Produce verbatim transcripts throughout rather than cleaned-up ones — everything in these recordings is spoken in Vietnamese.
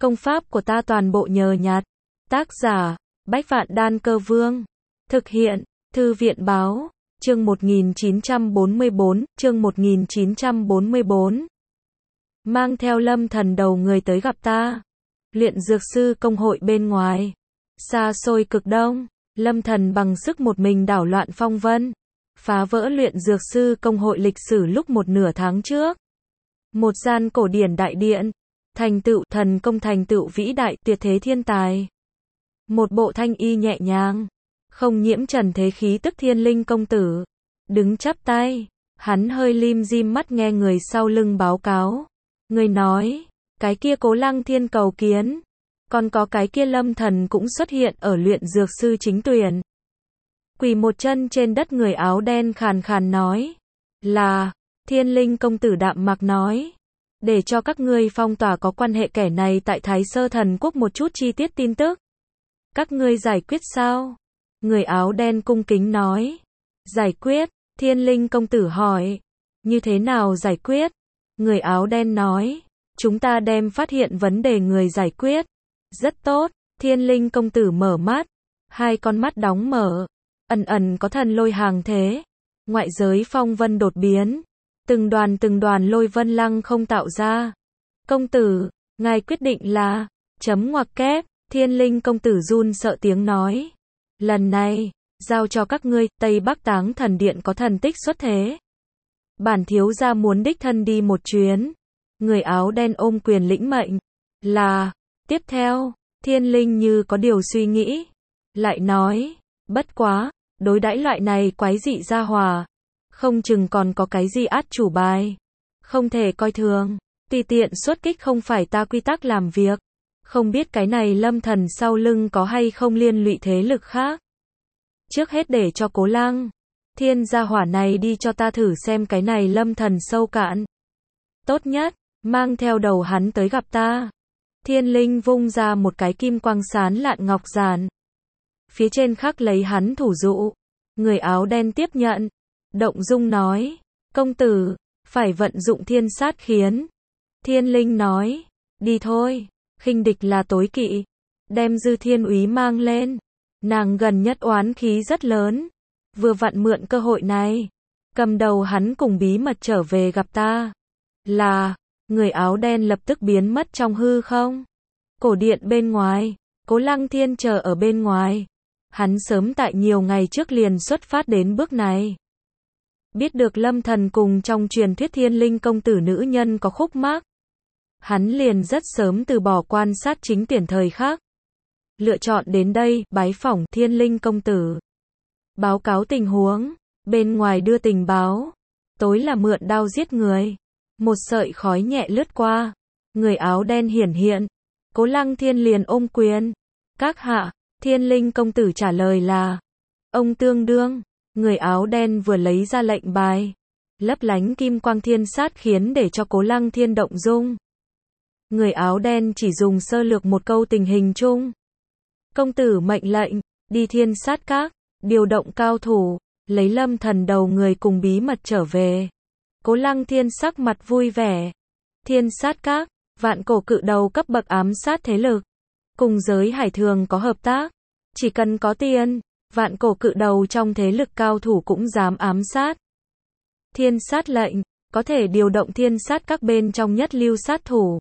Công pháp của ta toàn bộ nhờ nhặt. Tác giả, Bách Vạn Đan Cơ Vương. Thực hiện, Thư viện Báo. Chương một nghìn chín trăm bốn mươi bốn, chương một nghìn chín trăm bốn mươi bốn. Mang theo Lâm Thần đầu người tới gặp ta. Luyện dược sư công hội bên ngoài. Xa xôi cực đông, Lâm Thần bằng sức một mình đảo loạn phong vân. Phá vỡ luyện dược sư công hội lịch sử lúc một nửa tháng trước. Một gian cổ điển đại điện. Thành tựu thần công, thành tựu vĩ đại tuyệt thế thiên tài. Một bộ thanh y nhẹ nhàng, không nhiễm trần thế khí tức Thiên Linh công tử. Đứng chắp tay, hắn hơi lim dim mắt nghe người sau lưng báo cáo. Người nói, cái kia Cố Lăng Thiên cầu kiến. Còn có cái kia Lâm Thần cũng xuất hiện ở luyện dược sư chính tuyển. Quỳ một chân trên đất người áo đen khàn khàn nói. Là, Thiên Linh công tử đạm mạc nói. Để cho các ngươi phong tỏa có quan hệ kẻ này tại Thái Sơ Thần Quốc một chút chi tiết tin tức. Các ngươi giải quyết sao? Người áo đen cung kính nói. Giải quyết, Thiên Linh công tử hỏi. Như thế nào giải quyết? Người áo đen nói. Chúng ta đem phát hiện vấn đề người giải quyết. Rất tốt, Thiên Linh công tử mở mắt. Hai con mắt đóng mở. Ẩn ẩn có thần lôi hàng thế. Ngoại giới phong vân đột biến. Từng đoàn từng đoàn lôi vân lăng không tạo ra. Công tử, ngài quyết định là, chấm ngoặc kép, Thiên Linh công tử run sợ tiếng nói. Lần này, giao cho các ngươi, Tây Bắc Táng Thần Điện có thần tích xuất thế. Bản thiếu gia muốn đích thân đi một chuyến. Người áo đen ôm quyền lĩnh mệnh. Là, tiếp theo, Thiên Linh như có điều suy nghĩ. Lại nói, bất quá, đối đãi loại này quái dị gia hòa. Không chừng còn có cái gì át chủ bài. Không thể coi thường. Tùy tiện xuất kích không phải ta quy tắc làm việc. Không biết cái này Lâm Thần sau lưng có hay không liên lụy thế lực khác. Trước hết để cho Cố Lăng Thiên gia hỏa này đi cho ta thử xem cái này Lâm Thần sâu cạn. Tốt nhất, mang theo đầu hắn tới gặp ta. Thiên Linh vung ra một cái kim quang sán lạn ngọc giản. Phía trên khắc lấy hắn thủ dụ. Người áo đen tiếp nhận. Động dung nói, công tử, phải vận dụng thiên sát khiến. Thiên Linh nói, đi thôi, khinh địch là tối kỵ. Đem Dư Thiên Úy mang lên. Nàng gần nhất oán khí rất lớn. Vừa vặn mượn cơ hội này. Cầm đầu hắn cùng bí mật trở về gặp ta. Là, người áo đen lập tức biến mất trong hư không. Cổ điện bên ngoài, Cố Lăng Thiên chờ ở bên ngoài. Hắn sớm tại nhiều ngày trước liền xuất phát đến bước này. Biết được Lâm Thần cùng trong truyền thuyết Thiên Linh công tử nữ nhân có khúc mắc. Hắn liền rất sớm từ bỏ quan sát chính tuyển thời khác. Lựa chọn đến đây, bái phỏng Thiên Linh công tử. Báo cáo tình huống, bên ngoài đưa tình báo. Tối là mượn đao giết người. Một sợi khói nhẹ lướt qua. Người áo đen hiển hiện. Cố Lăng Thiên liền ôm quyền. Các hạ, Thiên Linh công tử trả lời là. Ông tương đương. Người áo đen vừa lấy ra lệnh bài. Lấp lánh kim quang thiên sát khiến để cho Cố Lăng Thiên động dung. Người áo đen chỉ dùng sơ lược một câu tình hình chung. Công tử mệnh lệnh, đi thiên sát các, điều động cao thủ, lấy Lâm Thần đầu người cùng bí mật trở về. Cố Lăng Thiên sắc mặt vui vẻ. Thiên sát các, vạn cổ cự đầu cấp bậc ám sát thế lực. Cùng giới hải thường có hợp tác. Chỉ cần có tiền. Vạn cổ cự đầu trong thế lực cao thủ cũng dám ám sát. Thiên sát lệnh, có thể điều động thiên sát các bên trong nhất lưu sát thủ.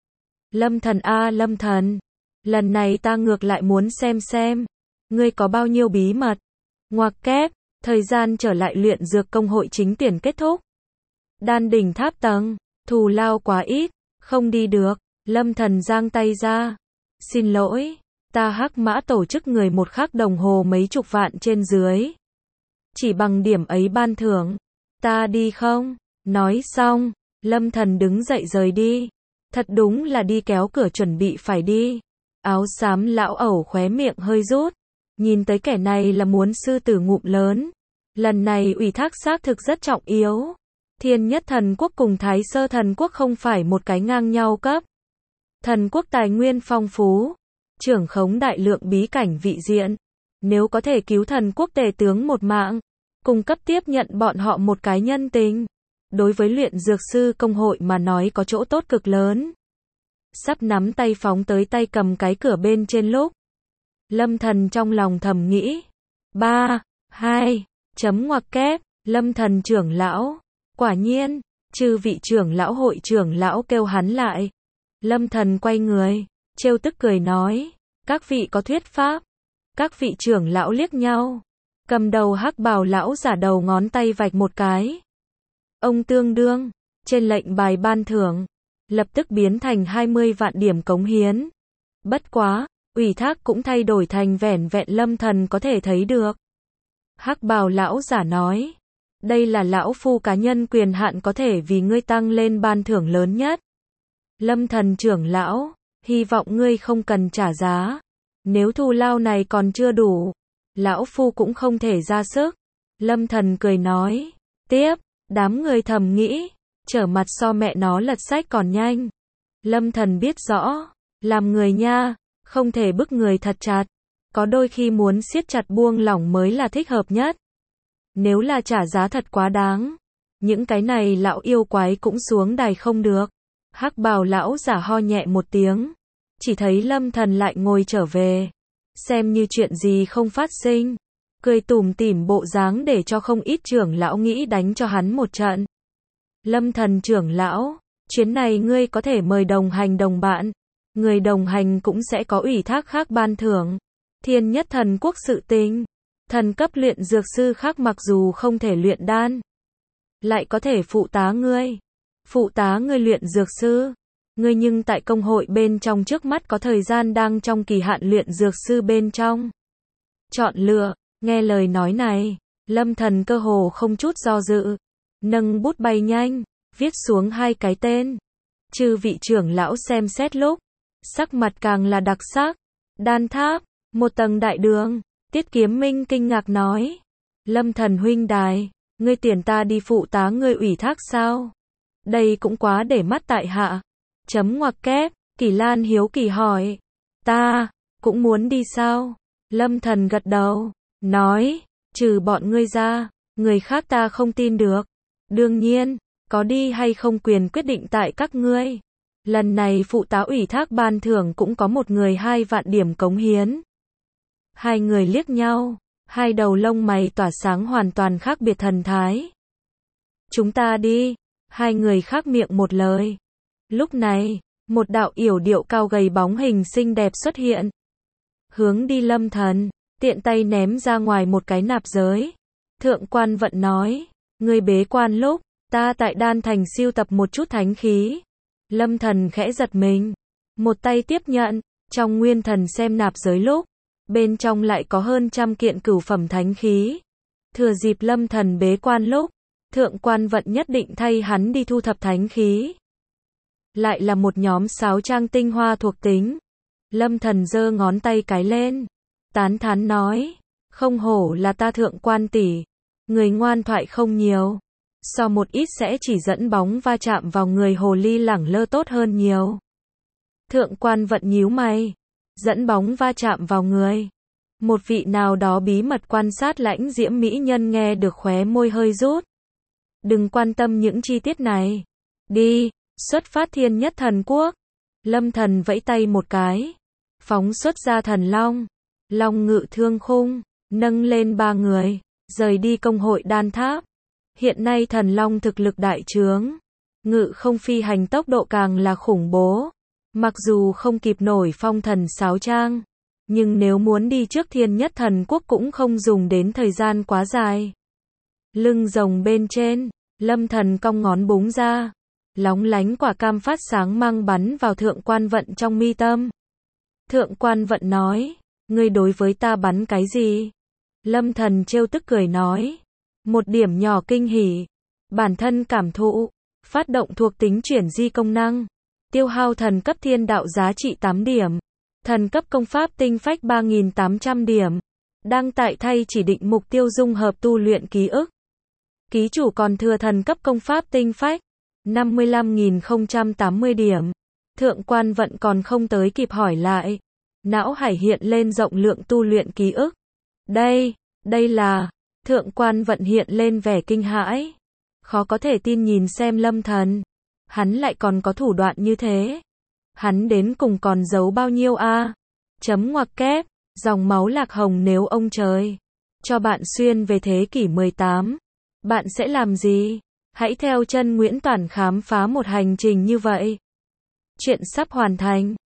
Lâm Thần a Lâm Thần, lần này ta ngược lại muốn xem xem, ngươi có bao nhiêu bí mật. Ngoặc kép, thời gian trở lại luyện dược công hội chính tuyển kết thúc. Đan đỉnh tháp tầng, thù lao quá ít, không đi được. Lâm Thần giang tay ra. Xin lỗi. Ta Hắc Mã tổ chức người một khắc đồng hồ mấy chục vạn trên dưới. Chỉ bằng điểm ấy ban thưởng. Ta đi không? Nói xong, Lâm Thần đứng dậy rời đi. Thật đúng là đi kéo cửa chuẩn bị phải đi. Áo xám lão ẩu khóe miệng hơi rút. Nhìn tới kẻ này là muốn sư tử ngụm lớn. Lần này ủy thác xác thực rất trọng yếu. Thiên Nhất Thần Quốc cùng Thái Sơ Thần Quốc không phải một cái ngang nhau cấp. Thần Quốc tài nguyên phong phú. Trưởng khống đại lượng bí cảnh vị diện. Nếu có thể cứu thần quốc tể tướng một mạng, cung cấp tiếp nhận bọn họ một cái nhân tình. Đối với luyện dược sư công hội mà nói có chỗ tốt cực lớn. sắp nắm tay phóng tới tay cầm cái cửa bên trên lúc. Lâm Thần trong lòng thầm nghĩ. Ba, hai, chấm ngoặc kép, Lâm Thần trưởng lão. Quả nhiên, chư vị trưởng lão hội trưởng lão kêu hắn lại. Lâm Thần quay người, trêu tức cười nói. Các vị có thuyết pháp. Các vị trưởng lão liếc nhau. Cầm đầu hắc bào lão giả đầu ngón tay vạch một cái. Ông tương đương, trên lệnh bài ban thưởng, lập tức biến thành hai mươi vạn điểm cống hiến. Bất quá, ủy thác cũng thay đổi thành vẻn vẹn Lâm Thần có thể thấy được. Hắc bào lão giả nói, đây là lão phu cá nhân quyền hạn có thể vì ngươi tăng lên ban thưởng lớn nhất. Lâm Thần trưởng lão, hy vọng ngươi không cần trả giá. Nếu thù lao này còn chưa đủ, lão phu cũng không thể ra sức. Lâm Thần cười nói, tiếp, đám người thầm nghĩ, trở mặt so mẹ nó lật sách còn nhanh. Lâm Thần biết rõ, làm người nha, không thể bức người thật chặt. Có đôi khi muốn siết chặt buông lỏng mới là thích hợp nhất. Nếu là trả giá thật quá đáng, những cái này lão yêu quái cũng xuống đài không được. Hắc bào lão giả ho nhẹ một tiếng, chỉ thấy Lâm Thần lại ngồi trở về, xem như chuyện gì không phát sinh, cười tủm tỉm bộ dáng để cho không ít trưởng lão nghĩ đánh cho hắn một trận. Lâm Thần trưởng lão, chuyến này ngươi có thể mời đồng hành đồng bạn, người đồng hành cũng sẽ có ủy thác khác ban thưởng. Thiên Nhất Thần Quốc sự tình, thần cấp luyện dược sư khác mặc dù không thể luyện đan, lại có thể phụ tá ngươi. Phụ tá ngươi luyện dược sư, ngươi nhưng tại công hội bên trong trước mắt có thời gian đang trong kỳ hạn luyện dược sư bên trong. Chọn lựa, nghe lời nói này, Lâm Thần cơ hồ không chút do dự, nâng bút bay nhanh, viết xuống hai cái tên. Chư vị trưởng lão xem xét lúc, sắc mặt càng là đặc sắc. Đan tháp, một tầng đại đường. Tiết Kiếm Minh kinh ngạc nói, Lâm Thần huynh đài, ngươi tiền ta đi phụ tá ngươi ủy thác sao? Đây cũng quá để mắt tại hạ. Chấm ngoặc kép, Kỳ Lan hiếu kỳ hỏi, ta, cũng muốn đi sao? Lâm Thần gật đầu, nói, trừ bọn ngươi ra, người khác ta không tin được. Đương nhiên, có đi hay không quyền quyết định tại các ngươi. Lần này phụ tá ủy thác ban thưởng cũng có một người hai vạn điểm cống hiến. Hai người liếc nhau, hai đầu lông mày tỏa sáng hoàn toàn khác biệt thần thái. Chúng ta đi, hai người khác miệng một lời. Lúc này, một đạo yểu điệu cao gầy bóng hình xinh đẹp xuất hiện. Hướng đi Lâm Thần, tiện tay ném ra ngoài một cái nạp giới. Thượng quan vận nói, ngươi bế quan lúc, ta tại Đan Thành siêu tập một chút thánh khí. Lâm Thần khẽ giật mình, một tay tiếp nhận, trong nguyên thần xem nạp giới lúc, bên trong lại có hơn trăm kiện cửu phẩm thánh khí. Thừa dịp Lâm Thần bế quan lúc, thượng quan vận nhất định thay hắn đi thu thập thánh khí. Lại là một nhóm sáo trang tinh hoa thuộc tính. Lâm Thần giơ ngón tay cái lên, tán thán nói, không hổ là ta thượng quan tỷ, người ngoan thoại không nhiều. So một ít sẽ chỉ dẫn bóng va chạm vào người hồ ly lẳng lơ tốt hơn nhiều. Thượng quan vận nhíu mày, dẫn bóng va chạm vào người. Một vị nào đó bí mật quan sát lãnh diễm mỹ nhân nghe được khóe môi hơi rút. Đừng quan tâm những chi tiết này. Đi, xuất phát Thiên Nhất Thần Quốc. Lâm Thần vẫy tay một cái, phóng xuất ra thần long. Long ngự thương khung, nâng lên ba người, rời đi công hội đan tháp. Hiện nay thần long thực lực đại trướng, ngự không phi hành tốc độ càng là khủng bố. Mặc dù không kịp nổi phong thần sáo trang, nhưng nếu muốn đi trước Thiên Nhất Thần Quốc cũng không dùng đến thời gian quá dài. Lưng rồng bên trên, Lâm Thần cong ngón búng ra, lóng lánh quả cam phát sáng mang bắn vào thượng quan vận trong mi tâm. Thượng quan vận nói, ngươi đối với ta bắn cái gì? Lâm Thần trêu tức cười nói, một điểm nhỏ kinh hỉ, bản thân cảm thụ, phát động thuộc tính chuyển di công năng, tiêu hao thần cấp thiên đạo giá trị tám điểm, thần cấp công pháp tinh phách ba nghìn tám trăm điểm, đang tại thay chỉ định mục tiêu dung hợp tu luyện ký ức. Ký chủ còn thừa thần cấp công pháp tinh phách năm mươi lăm nghìn không trăm tám mươi điểm. Thượng quan vận còn không tới kịp hỏi lại, não hải hiện lên rộng lượng tu luyện ký ức. Đây, đây là, thượng quan vận hiện lên vẻ kinh hãi, khó có thể tin nhìn xem Lâm Thần, hắn lại còn có thủ đoạn như thế. Hắn đến cùng còn giấu bao nhiêu a? Chấm ngoặc kép, dòng máu lạc hồng nếu ông trời cho bạn xuyên về thế kỷ mười tám, bạn sẽ làm gì? Hãy theo chân Nguyễn Toản khám phá một hành trình như vậy. Chuyện sắp hoàn thành.